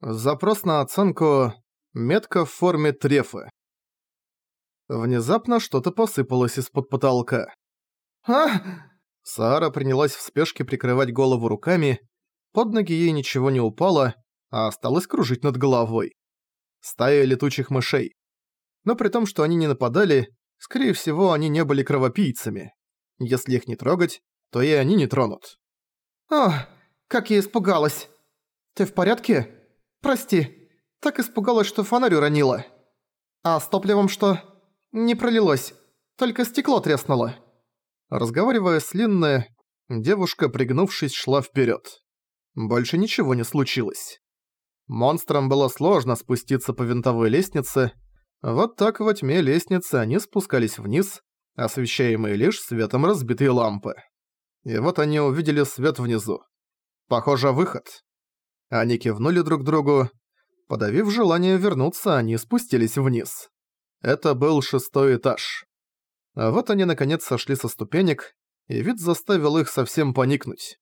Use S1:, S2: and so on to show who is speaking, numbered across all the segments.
S1: Запрос на оценку «Метка в форме трефы». Внезапно что-то посыпалось из-под потолка.
S2: А!
S1: Саара принялась в спешке прикрывать голову руками, под ноги ей ничего не упало, а осталось кружить над головой. Стая летучих мышей. Но при том, что они не нападали, скорее всего, они не были кровопийцами. Если их не трогать, то и они не тронут.
S2: О, как я испугалась. Ты в порядке? Прости, так испугалась, что фонарь уронила. А с топливом что? Не пролилось, только стекло треснуло.
S1: Разговаривая с Линной, девушка, пригнувшись, шла вперед. Больше ничего не случилось. Монстрам было сложно спуститься по винтовой лестнице. Вот так во тьме лестницы они спускались вниз, освещаемые лишь светом разбитой лампы. И вот они увидели свет внизу. Похоже, выход. Они кивнули друг другу. Подавив желание вернуться, они спустились вниз. Это был 6-й этаж. А вот они наконец сошли со ступенек, и вид заставил их совсем поникнуть.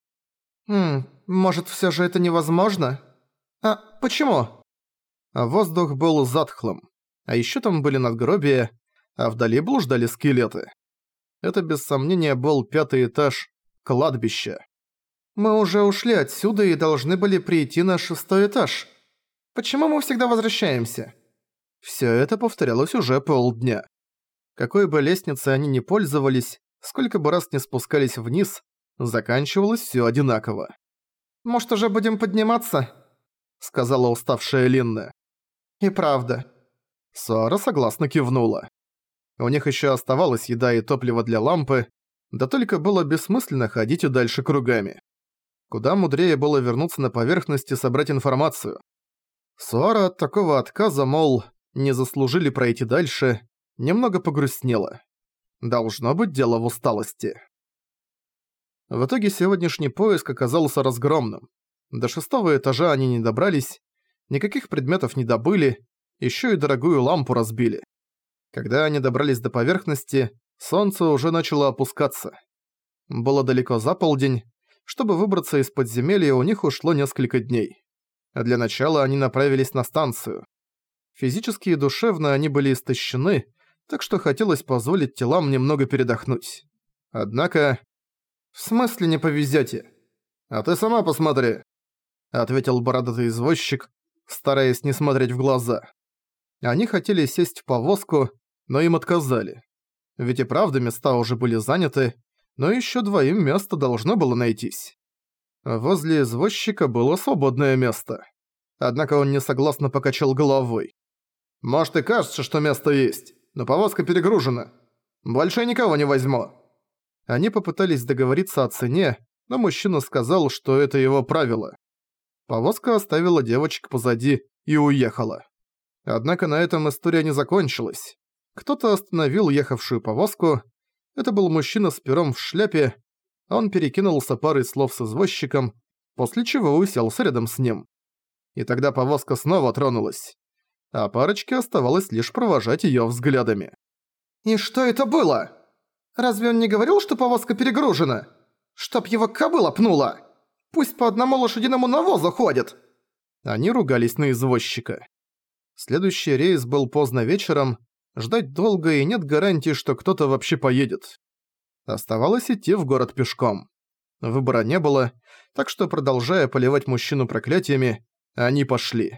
S2: Может, всё же это невозможно? А почему?
S1: Воздух был затхлым. А ещё там были надгробия, а вдали блуждали скелеты. Это без сомнения был 5-й этаж кладбища.
S2: Мы уже ушли отсюда и должны были прийти на 6-й этаж. Почему мы всегда возвращаемся?
S1: Всё это повторялось уже полдня. Какой бы лестницей они ни пользовались, сколько бы раз ни спускались вниз, заканчивалось всё одинаково.
S2: «Может, уже будем подниматься?»
S1: — сказала уставшая Линна.
S2: «И правда».
S1: Саара согласно кивнула. У них ещё оставалась еда и топливо для лампы, да только было бессмысленно ходить и дальше кругами. Куда мудрее было вернуться на поверхность и собрать информацию. Саара от такого отказа, мол, не заслужили пройти дальше, немного погрустнела. Должно быть дело в усталости. В итоге сегодняшний поиск оказался разгромным. До 6-го этажа они не добрались, никаких предметов не добыли, ещё и дорогую лампу разбили. Когда они добрались до поверхности, солнце уже начало опускаться. Было далеко за полдень. Чтобы выбраться из подземелья, у них ушло несколько дней. А для начала они направились на станцию. Физически и душевно они были истощены, так что хотелось позволить телам немного передохнуть. Однако...
S2: «В смысле не повезёте?»
S1: «А ты сама посмотри», — ответил бородатый извозчик, стараясь не смотреть в глаза. Они хотели сесть в повозку, но им отказали. Ведь и правда места уже были заняты, но ещё двоим место должно было найтись. Возле извозчика было свободное место. Однако он несогласно покачал головой. «Может и кажется, что место есть, но повозка перегружена. Больше я никого не возьму». Они попытались договориться о цене, но мужчина сказал, что это его правило. Повозка оставила девочек позади и уехала. Однако на этом история не закончилась. Кто-то остановил ехавшую повозку. Это был мужчина с пером в шляпе. Он перекинулся парой слов с извозчиком, после чего уселся рядом с ним. И тогда повозка снова тронулась. А парочке оставалось лишь провожать её взглядами.
S2: «И что это было? Разве он не говорил, что повозка перегружена? Чтоб его кобыла пнула! Пусть по одному лошадиному навозу ходит!»
S1: Они ругались на извозчика. Следующий рейс был поздно вечером, ждать долго и нет гарантии, что кто-то вообще поедет. Оставалось идти в город пешком. Выбора не было, так что, продолжая поливать мужчину проклятиями, они пошли.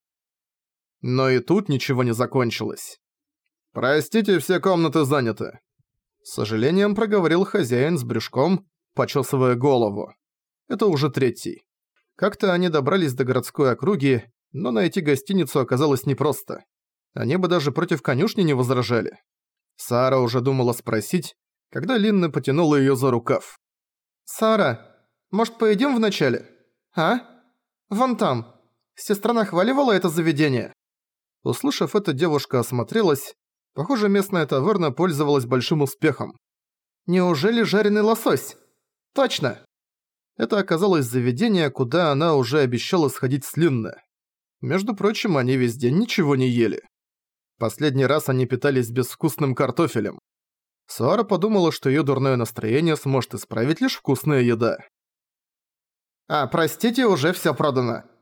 S1: Но и тут ничего не закончилось. «Простите, все комнаты заняты», — с сожалением проговорил хозяин с брюшком, почесывая голову. Это уже 3-й. Как-то они добрались до городской округи, но найти гостиницу оказалось непросто. Они бы даже против конюшни не возражали. Саара уже думала спросить, когда Линна потянула её за рукав.
S2: «Сара, может, поедим вначале? А? Вон там. Сестра нахваливала это заведение».
S1: Услышав это, девушка осмотрелась. Похоже, местная таверна пользовалась большим успехом.
S2: «Неужели жареный лосось? Точно!»
S1: Это оказалось заведение, куда она уже обещала сходить с Линной. Между прочим, они весь день ничего не ели. Последний раз они питались безвкусным картофелем. Саара подумала, что её дурное настроение сможет исправить лишь вкусная еда.
S2: «А, простите, уже всё продано».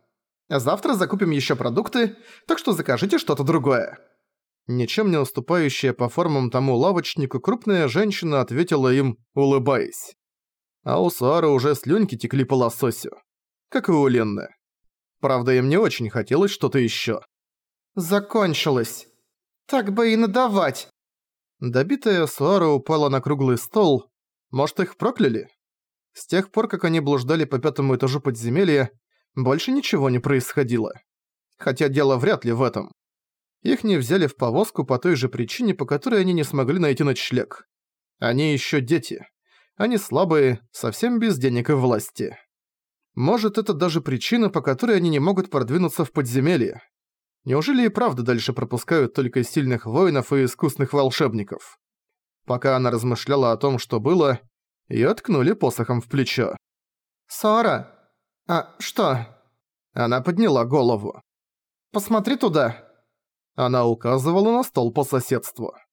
S2: Завтра закупим ещё продукты, так что закажите что-то другое».
S1: Ничем не уступающая по формам тому лавочнику, крупная женщина ответила им, улыбаясь. А у Суары уже слюнки текли по лососю. Как и у Ленны. Правда, им не очень хотелось что-то ещё.
S2: «Закончилось. Так бы и надавать».
S1: Добитая Суара упала на круглый стол. Может, их прокляли? С тех пор, как они блуждали по 5-му этажу подземелья, больше ничего не происходило. Хотя дело вряд ли в этом. Их не взяли в повозку по той же причине, по которой они не смогли найти ночлег. Они ещё дети. Они слабые, совсем без денег и власти. Может, это даже причина, по которой они не могут продвинуться в подземелье. Неужели и правда дальше пропускают только сильных воинов и искусных волшебников? Пока она размышляла о том, что было, её ткнули посохом в плечо.
S2: «Суара, а что?»
S1: Она подняла голову.
S2: «Посмотри туда».
S1: Она указывала на стол по соседству.